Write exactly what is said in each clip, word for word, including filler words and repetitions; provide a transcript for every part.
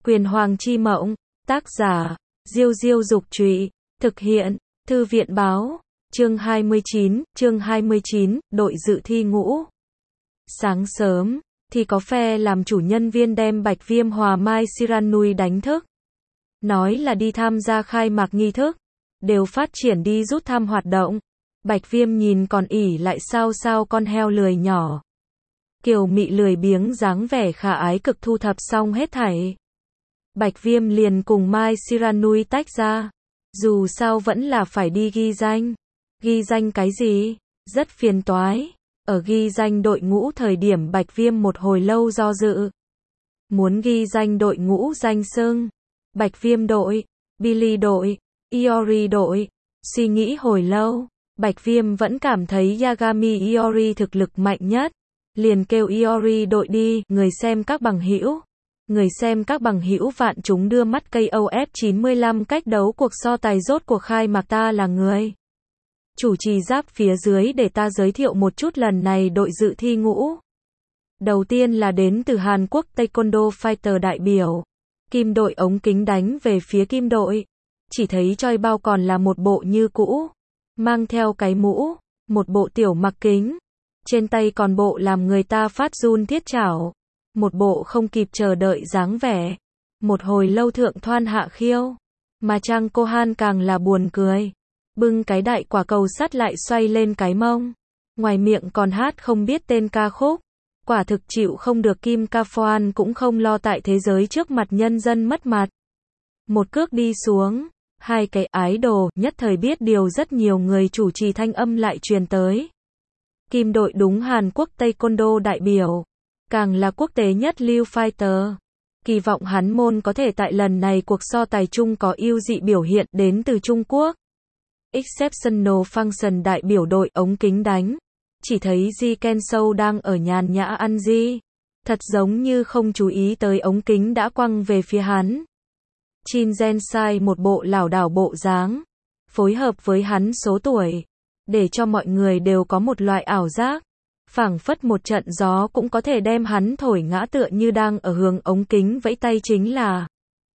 Quyền Hoàng chi mộng, tác giả, Diêu Diêu Dục Trụy, thực hiện, Thư viện Báo, chương hai mươi chín, chương hai mươi chín, đội dự thi ngũ. Sáng sớm, thì có phe làm chủ nhân viên đem Bạch Viêm hòa Mai Siranui đánh thức. Nói là đi tham gia khai mạc nghi thức, đều phát triển đi rút thăm hoạt động. Bạch Viêm nhìn còn ỉ lại sao sao con heo lười nhỏ. Kiều mị lười biếng dáng vẻ khả ái cực thu thập xong hết thảy. Bạch Viêm liền cùng Mai Siranui tách ra. Dù sao vẫn là phải đi ghi danh. Ghi danh cái gì? Rất phiền toái. Ở ghi danh đội ngũ thời điểm Bạch Viêm một hồi lâu do dự. Muốn ghi danh đội ngũ danh xưng. Bạch Viêm đội, Billy đội, Iori đội. Suy nghĩ hồi lâu, Bạch Viêm vẫn cảm thấy Yagami Iori thực lực mạnh nhất. Liền kêu Iori đội đi, người xem các bằng hữu. Người xem các bằng hữu vạn chúng đưa mắt cây O F chín mươi lăm cách đấu cuộc so tài rốt cuộc khai mạc ta là người. Chủ trì giáp phía dưới để ta giới thiệu một chút lần này đội dự thi ngũ. Đầu tiên là đến từ Hàn Quốc Taekwondo Fighter đại biểu. Kim đội ống kính đánh về phía Kim đội. Chỉ thấy Choi Bao còn là một bộ như cũ. Mang theo cái mũ, một bộ tiểu mặc kính. Trên tay còn bộ làm người ta phát run thiết chảo. Một bộ không kịp chờ đợi dáng vẻ. Một hồi lâu thượng thoan hạ khiêu. Mà Trang Kohan càng là buồn cười. Bưng cái đại quả cầu sắt lại xoay lên cái mông. Ngoài miệng còn hát không biết tên ca khúc. Quả thực chịu không được Kim Ka Phoan cũng không lo tại thế giới trước mặt nhân dân mất mặt. Một cước đi xuống. Hai cái ái đồ nhất thời biết điều rất nhiều người chủ trì thanh âm lại truyền tới. Kim đội đúng Hàn Quốc Taekwondo đại biểu. Càng là quốc tế nhất lưu fighter. Kỳ vọng hắn môn có thể tại lần này cuộc so tài chung có ưu dị biểu hiện đến từ Trung Quốc. Exceptional Function đại biểu đội ống kính đánh. Chỉ thấy Ji Ken Sâu đang ở nhàn nhã ăn di. Thật giống như không chú ý tới ống kính đã quăng về phía hắn. Chin Gen Sai một bộ lảo đảo bộ dáng. Phối hợp với hắn số tuổi. Để cho mọi người đều có một loại ảo giác. Phảng phất một trận gió cũng có thể đem hắn thổi ngã tựa như đang ở hướng ống kính vẫy tay chính là.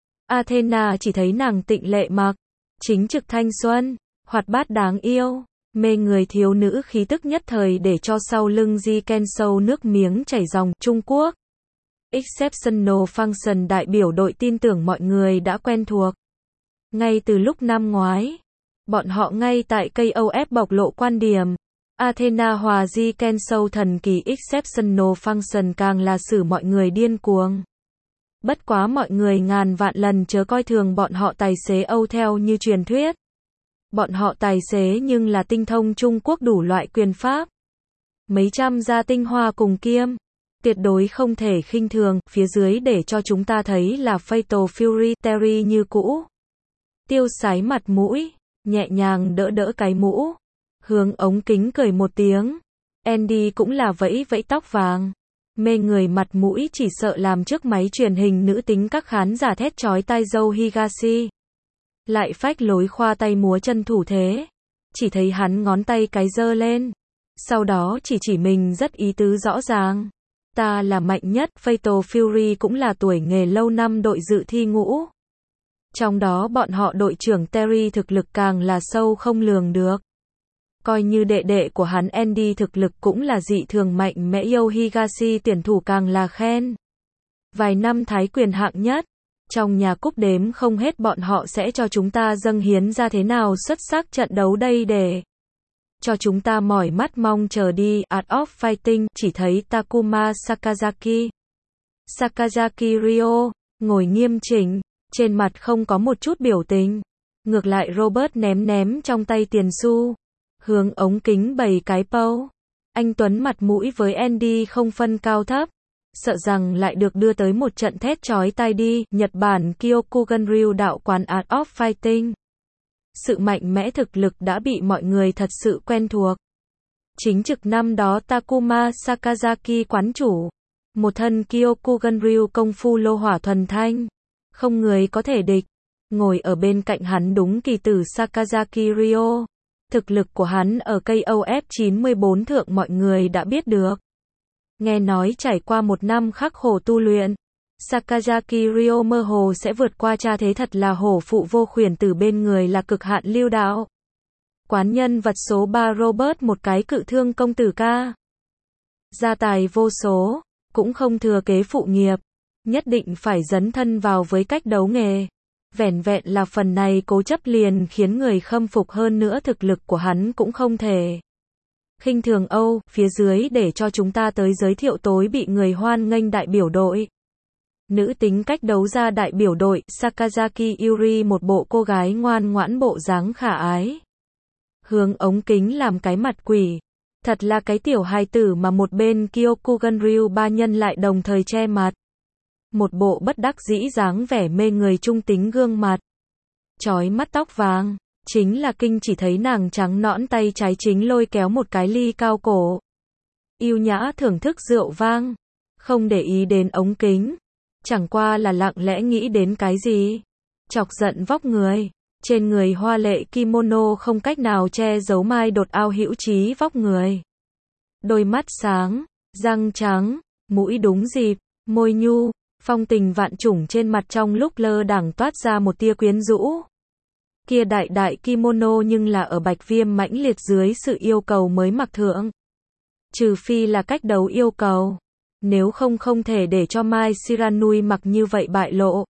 Athena chỉ thấy nàng tịnh lệ mặc. Chính trực thanh xuân. Hoạt bát đáng yêu. Mê người thiếu nữ khí tức nhất thời để cho sau lưng Ji Ken Sâu nước miếng chảy ròng. Trung Quốc. Exceptional Function đại biểu đội tin tưởng mọi người đã quen thuộc. Ngay từ lúc năm ngoái. Bọn họ ngay tại cây O F bộc lộ quan điểm. Athena hòa Ji Ken Sâu thần kỳ Exceptional Function càng là xử mọi người điên cuồng. Bất quá mọi người ngàn vạn lần chớ coi thường bọn họ tài xế Âu theo như truyền thuyết. Bọn họ tài xế nhưng là tinh thông Trung Quốc đủ loại quyền pháp. Mấy trăm gia tinh hoa cùng kiêm. Tuyệt đối không thể khinh thường, phía dưới để cho chúng ta thấy là Fatal Fury Terry như cũ. Tiêu sái mặt mũi, nhẹ nhàng đỡ đỡ cái mũ. Hướng ống kính cười một tiếng. Andy cũng là vẫy vẫy tóc vàng. Mê người mặt mũi chỉ sợ làm trước máy truyền hình nữ tính các khán giả thét chói tai dâu Higashi. Lại phách lối khoa tay múa chân thủ thế. Chỉ thấy hắn ngón tay cái giơ lên. Sau đó chỉ chỉ mình rất ý tứ rõ ràng. Ta là mạnh nhất, Fatal Fury cũng là tuổi nghề lâu năm đội dự thi ngũ. Trong đó bọn họ đội trưởng Terry thực lực càng là sâu không lường được. Coi như đệ đệ của hắn Andy thực lực cũng là dị thường mạnh mẽ, Yo Higashi tuyển thủ càng là khen. Vài năm thái quyền hạng nhất. Trong nhà cúp đếm không hết bọn họ sẽ cho chúng ta dâng hiến ra thế nào xuất sắc trận đấu đây để cho chúng ta mỏi mắt mong chờ đi. Art of Fighting, chỉ thấy Takuma Sakazaki. Sakazaki Ryo, ngồi nghiêm chỉnh, trên mặt không có một chút biểu tình. Ngược lại Robert ném ném trong tay tiền xu. Hướng ống kính bày cái pose. Anh Tuấn mặt mũi với Andy không phân cao thấp. Sợ rằng lại được đưa tới một trận thét chói tai đi. Nhật Bản Kyokugan-ryu đạo quán Art of Fighting. Sự mạnh mẽ thực lực đã bị mọi người thật sự quen thuộc. Chính trực năm đó Takuma Sakazaki quán chủ. Một thân Kyokugan-ryu công phu lô hỏa thuần thanh. Không người có thể địch. Ngồi ở bên cạnh hắn đúng kỳ tử Sakazaki Ryo. Thực lực của hắn ở cây O F chín mươi bốn thượng mọi người đã biết được. Nghe nói trải qua một năm khắc khổ tu luyện. Sakazaki Ryo mơ hồ sẽ vượt qua cha thế thật là hổ phụ vô khuyển tử bên người là cực hạn lưu đạo. Quán nhân vật số ba Robert một cái cự thương công tử ca. Gia tài vô số, cũng không thừa kế phụ nghiệp. Nhất định phải dấn thân vào với cách đấu nghề. Vẻn vẹn là phần này cố chấp liền khiến người khâm phục hơn nữa thực lực của hắn cũng không thể. Khinh thường Âu, phía dưới để cho chúng ta tới giới thiệu tối bị người hoan nghênh đại biểu đội. Nữ tính cách đấu ra đại biểu đội, Sakazaki Yuri một bộ cô gái ngoan ngoãn bộ dáng khả ái. Hướng ống kính làm cái mặt quỷ. Thật là cái tiểu hài tử mà một bên Kyokugan Ryu ba nhân lại đồng thời che mặt. Một bộ bất đắc dĩ dáng vẻ mê người trung tính gương mặt. Chói mắt tóc vàng. Chính là kinh chỉ thấy nàng trắng nõn tay trái chính lôi kéo một cái ly cao cổ. Yêu nhã thưởng thức rượu vang. Không để ý đến ống kính. Chẳng qua là lặng lẽ nghĩ đến cái gì. Chọc giận vóc người. Trên người hoa lệ kimono không cách nào che giấu mai đột ao hữu trí vóc người. Đôi mắt sáng, răng trắng, mũi đúng dịp, môi nhu, phong tình vạn trùng trên mặt trong lúc lơ đãng toát ra một tia quyến rũ. Kia đại đại kimono nhưng là ở Bạch Viêm mãnh liệt dưới sự yêu cầu mới mặc thượng. Trừ phi là cách đấu yêu cầu. Nếu không không thể để cho Mai Shiranui mặc như vậy bại lộ.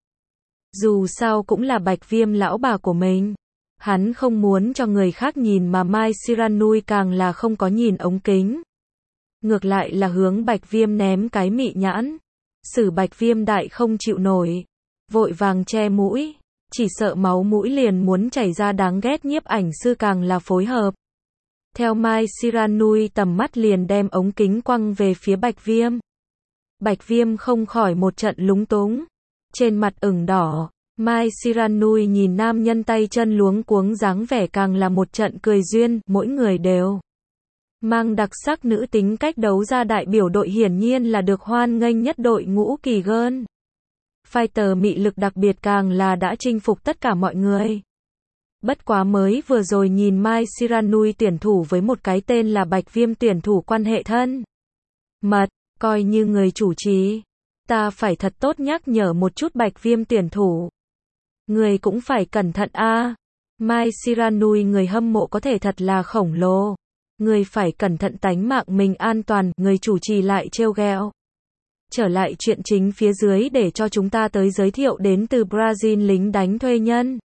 Dù sao cũng là Bạch Viêm lão bà của mình. Hắn không muốn cho người khác nhìn mà Mai Shiranui càng là không có nhìn ống kính. Ngược lại là hướng Bạch Viêm ném cái mị nhãn. Sử Bạch Viêm đại không chịu nổi. Vội vàng che mũi. Chỉ sợ máu mũi liền muốn chảy ra đáng ghét nhiếp ảnh sư càng là phối hợp. Theo Mai Shiranui tầm mắt liền đem ống kính quăng về phía Bạch Viêm. Bạch Viêm không khỏi một trận lúng túng. Trên mặt ửng đỏ, Mai Shiranui nhìn nam nhân tay chân luống cuống dáng vẻ càng là một trận cười duyên, mỗi người đều mang đặc sắc nữ tính cách đấu ra đại biểu đội hiển nhiên là được hoan nghênh nhất đội ngũ kỳ gơn. Fighter mị lực đặc biệt càng là đã chinh phục tất cả mọi người. Bất quá mới vừa rồi nhìn Mai Shiranui tuyển thủ với một cái tên là Bạch Viêm tuyển thủ quan hệ thân mật, coi như người chủ trì. Ta phải thật tốt nhắc nhở một chút Bạch Viêm tuyển thủ. Người cũng phải cẩn thận a. À. Mai Shiranui người hâm mộ có thể thật là khổng lồ. Người phải cẩn thận tánh mạng mình an toàn, người chủ trì lại trêu ghẹo. Trở lại chuyện chính phía dưới để cho chúng ta tới giới thiệu đến từ Brazil lính đánh thuê nhân.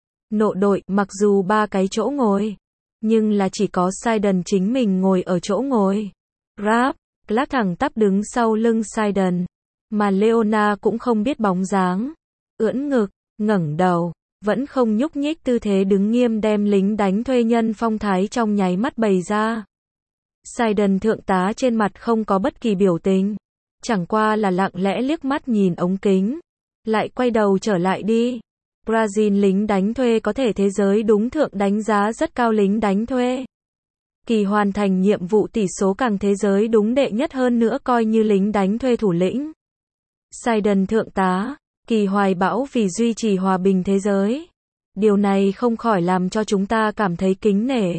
Nộ đội, mặc dù ba cái chỗ ngồi, nhưng là chỉ có Sidon chính mình ngồi ở chỗ ngồi. Rap, Clark thẳng tắp đứng sau lưng Sidon. Mà Leona cũng không biết bóng dáng. Ưỡn ngực, ngẩng đầu, vẫn không nhúc nhích tư thế đứng nghiêm đem lính đánh thuê nhân phong thái trong nháy mắt bày ra. Sidon thượng tá trên mặt không có bất kỳ biểu tình. Chẳng qua là lặng lẽ liếc mắt nhìn ống kính. Lại quay đầu trở lại đi. Brazil lính đánh thuê có thể thế giới đúng thượng đánh giá rất cao lính đánh thuê. Kỳ hoàn thành nhiệm vụ tỷ số càng thế giới đúng đệ nhất hơn nữa coi như lính đánh thuê thủ lĩnh. Sidon thượng tá, kỳ hoài bão vì duy trì hòa bình thế giới. Điều này không khỏi làm cho chúng ta cảm thấy kính nể.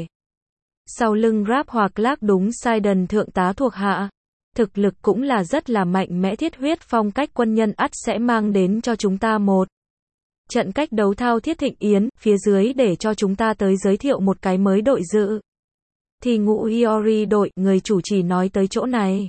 Sau lưng Rap hoặc Clark đúng Sidon thượng tá thuộc hạ. Thực lực cũng là rất là mạnh mẽ thiết huyết phong cách quân nhân ắt sẽ mang đến cho chúng ta một trận cách đấu thao thiết thịnh yến, phía dưới để cho chúng ta tới giới thiệu một cái mới đội dự. Thì ngũ Iori đội, người chủ trì nói tới chỗ này.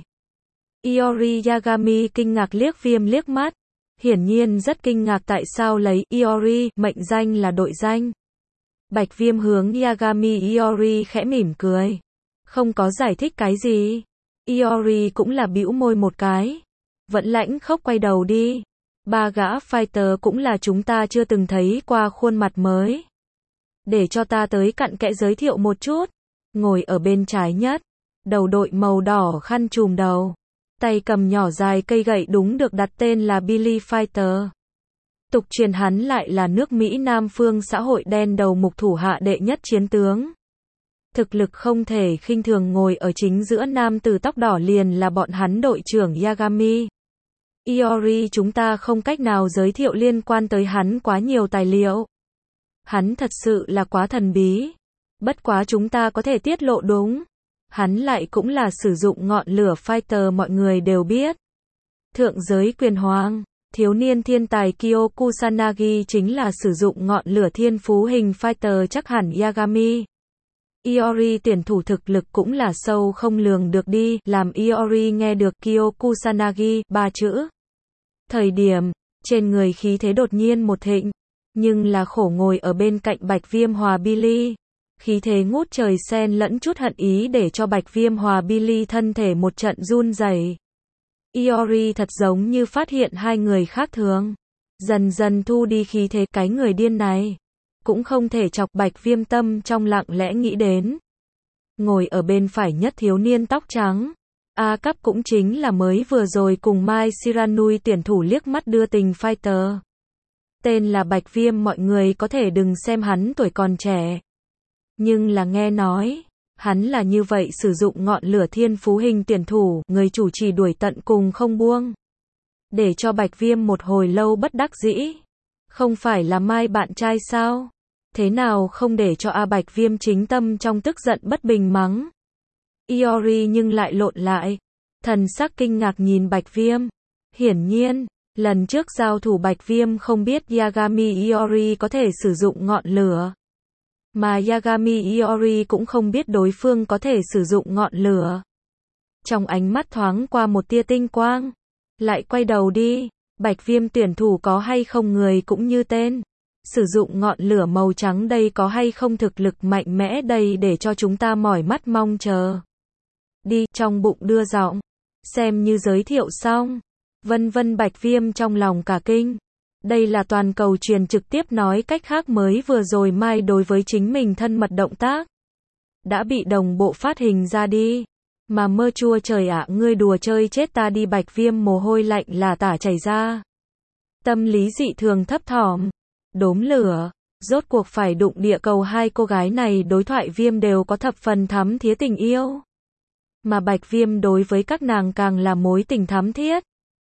Iori Yagami kinh ngạc liếc Viêm liếc mắt. Hiển nhiên rất kinh ngạc tại sao lấy Iori, mệnh danh là đội danh. Bạch Viêm hướng Yagami Iori khẽ mỉm cười. Không có giải thích cái gì. Iori cũng là bĩu môi một cái. Vẫn lãnh khốc quay đầu đi. Ba gã fighter cũng là chúng ta chưa từng thấy qua khuôn mặt mới. Để cho ta tới cặn kẽ giới thiệu một chút. Ngồi ở bên trái nhất. Đầu đội màu đỏ khăn trùm đầu. Tay cầm nhỏ dài cây gậy đúng được đặt tên là Billy Fighter. Tục truyền hắn lại là nước Mỹ Nam phương xã hội đen đầu mục thủ hạ đệ nhất chiến tướng. Thực lực không thể khinh thường ngồi ở chính giữa nam tử tóc đỏ liền là bọn hắn đội trưởng Yagami. Iori chúng ta không cách nào giới thiệu liên quan tới hắn quá nhiều tài liệu. Hắn thật sự là quá thần bí. Bất quá chúng ta có thể tiết lộ đúng. Hắn lại cũng là sử dụng ngọn lửa fighter mọi người đều biết. Thượng giới quyền hoàng, Thiếu niên thiên tài Kyo Kusanagi chính là sử dụng ngọn lửa thiên phú hình fighter chắc hẳn Yagami. Iori tuyển thủ thực lực cũng là sâu không lường được đi, làm Iori nghe được Kyo Kusanagi, ba chữ. Thời điểm, trên người khí thế đột nhiên một thịnh, nhưng là khổ ngồi ở bên cạnh Bạch Viêm Hòa Billy. Khí thế ngút trời xen lẫn chút hận ý để cho Bạch Viêm Hòa Billy thân thể một trận run rẩy. Iori thật giống như phát hiện hai người khác thường. Dần dần thu đi khí thế cái người điên này. Cũng không thể chọc Bạch Viêm tâm trong lặng lẽ nghĩ đến. Ngồi ở bên phải nhất thiếu niên tóc trắng. A cấp cũng chính là mới vừa rồi cùng Mai Shiranui tuyển thủ liếc mắt đưa tình fighter. Tên là Bạch Viêm, mọi người có thể đừng xem hắn tuổi còn trẻ. Nhưng là nghe nói, hắn là như vậy sử dụng ngọn lửa thiên phú hình tuyển thủ, người chủ trì đuổi tận cùng không buông. Để cho Bạch Viêm một hồi lâu bất đắc dĩ. Không phải là Mai bạn trai sao? Thế nào không để cho A Bạch Viêm chính tâm trong tức giận bất bình mắng. Iori nhưng lại lộn lại. Thần sắc kinh ngạc nhìn Bạch Viêm. Hiển nhiên, lần trước giao thủ Bạch Viêm không biết Yagami Iori có thể sử dụng ngọn lửa. Mà Yagami Iori cũng không biết đối phương có thể sử dụng ngọn lửa. Trong ánh mắt thoáng qua một tia tinh quang. Lại quay đầu đi. Bạch Viêm tuyển thủ có hay không người cũng như tên. Sử dụng ngọn lửa màu trắng đây có hay không thực lực mạnh mẽ đây để cho chúng ta mỏi mắt mong chờ. Đi, trong bụng đưa giọng. Xem như giới thiệu xong. Vân vân Bạch Viêm trong lòng cả kinh. Đây là toàn cầu truyền trực tiếp, nói cách khác mới vừa rồi Mai đối với chính mình thân mật động tác. Đã bị đồng bộ phát hình ra đi. Mà mơ chua trời ạ, ngươi đùa chơi chết ta đi. Bạch Viêm mồ hôi lạnh là tả chảy ra. Tâm lý dị thường thấp thỏm. Đốm lửa. Rốt cuộc phải đụng địa cầu, hai cô gái này đối thoại Viêm đều có thập phần thắm thía tình yêu. Mà Bạch Viêm đối với các nàng càng là mối tình thắm thiết.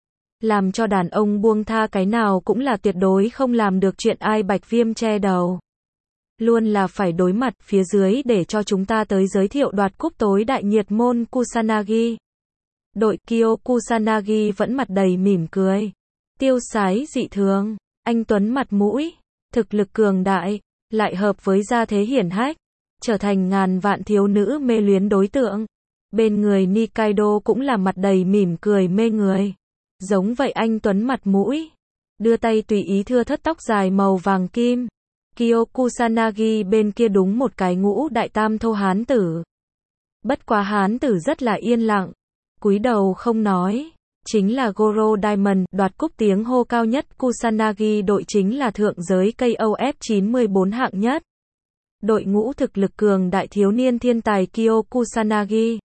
Làm cho đàn ông buông tha cái nào cũng là tuyệt đối không làm được chuyện ai Bạch Viêm che đầu. Luôn là phải đối mặt phía dưới để cho chúng ta tới giới thiệu đoạt cúp tối đại nhiệt môn Kusanagi. Đội Kyo Kusanagi vẫn mặt đầy mỉm cười. Tiêu sái dị thường, anh tuấn mặt mũi, thực lực cường đại, lại hợp với gia thế hiển hách, trở thành ngàn vạn thiếu nữ mê luyến đối tượng. Bên người Nikaido cũng là mặt đầy mỉm cười mê người. Giống vậy anh tuấn mặt mũi, đưa tay tùy ý thưa thất tóc dài màu vàng kim. Kyo Kusanagi bên kia đúng một cái ngũ đại tam thô hán tử. Bất quá hán tử rất là yên lặng, cúi đầu không nói. Chính là Goro Diamond, đoạt cúp tiếng hô cao nhất. Kusanagi đội chính là thượng giới K O F chín mươi bốn hạng nhất. Đội ngũ thực lực cường đại thiếu niên thiên tài Kyo Kusanagi.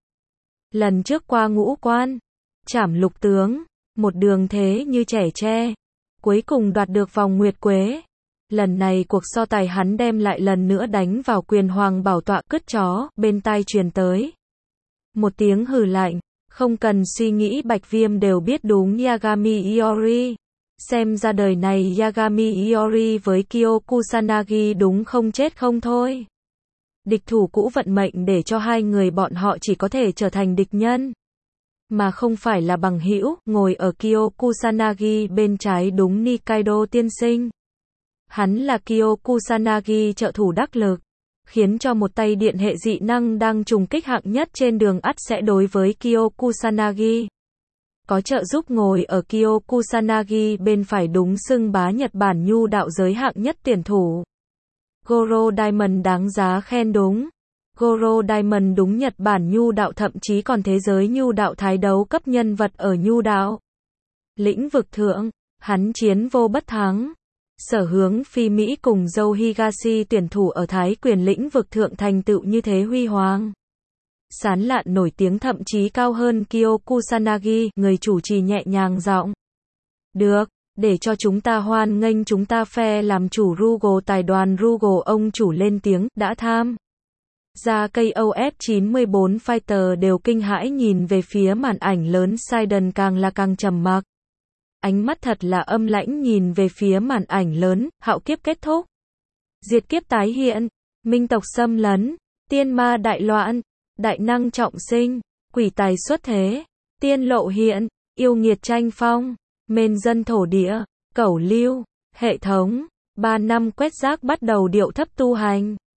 Lần trước qua ngũ quan, trảm lục tướng, một đường thế như trẻ tre. Cuối cùng đoạt được vòng nguyệt quế. Lần này cuộc so tài hắn đem lại lần nữa đánh vào quyền hoàng bảo tọa cứt chó, bên tai truyền tới. Một tiếng hừ lạnh, không cần suy nghĩ Bạch Viêm đều biết đúng Yagami Iori. Xem ra đời này Yagami Iori với Kyo Kusanagi đúng không chết không thôi. Địch thủ cũ vận mệnh để cho hai người bọn họ chỉ có thể trở thành địch nhân. Mà không phải là bằng hữu. Ngồi ở Kyo Kusanagi bên trái đúng Nikaido tiên sinh. Hắn là Kyo Kusanagi trợ thủ đắc lực, khiến cho một tay điện hệ dị năng đang trùng kích hạng nhất trên đường ắt sẽ đối với Kyo Kusanagi. Có trợ giúp. Ngồi ở Kyo Kusanagi bên phải đúng xưng bá Nhật Bản nhu đạo giới hạng nhất tuyển thủ. Goro Diamond đáng giá khen đúng. Goro Diamond đúng Nhật Bản nhu đạo, thậm chí còn thế giới nhu đạo thái đấu cấp nhân vật ở nhu đạo lĩnh vực thượng, hắn chiến vô bất thắng. Sở Hướng Phi Mỹ cùng dâu Higashi tuyển thủ ở thái quyền lĩnh vực thượng thành tựu như thế huy hoàng. Sán lạn nổi tiếng, thậm chí cao hơn Kyo Kusanagi, người chủ trì nhẹ nhàng giọng. Được, để cho chúng ta hoan nghênh chúng ta phe làm chủ Rugo tài đoàn Rugo. Ông chủ lên tiếng, đã tham gia K O F chín mươi bốn Fighter đều kinh hãi nhìn về phía màn ảnh lớn. Sidon càng là càng trầm mặc. Ánh mắt thật là âm lãnh nhìn về phía màn ảnh lớn. Hạo kiếp kết thúc, diệt kiếp tái hiện, minh tộc xâm lấn, tiên ma đại loạn, đại năng trọng sinh, quỷ tài xuất thế, tiên lộ hiện, yêu nghiệt tranh phong, Mên dân thổ địa, cẩu lưu, hệ thống, ba năm quét rác bắt đầu điệu thấp tu hành.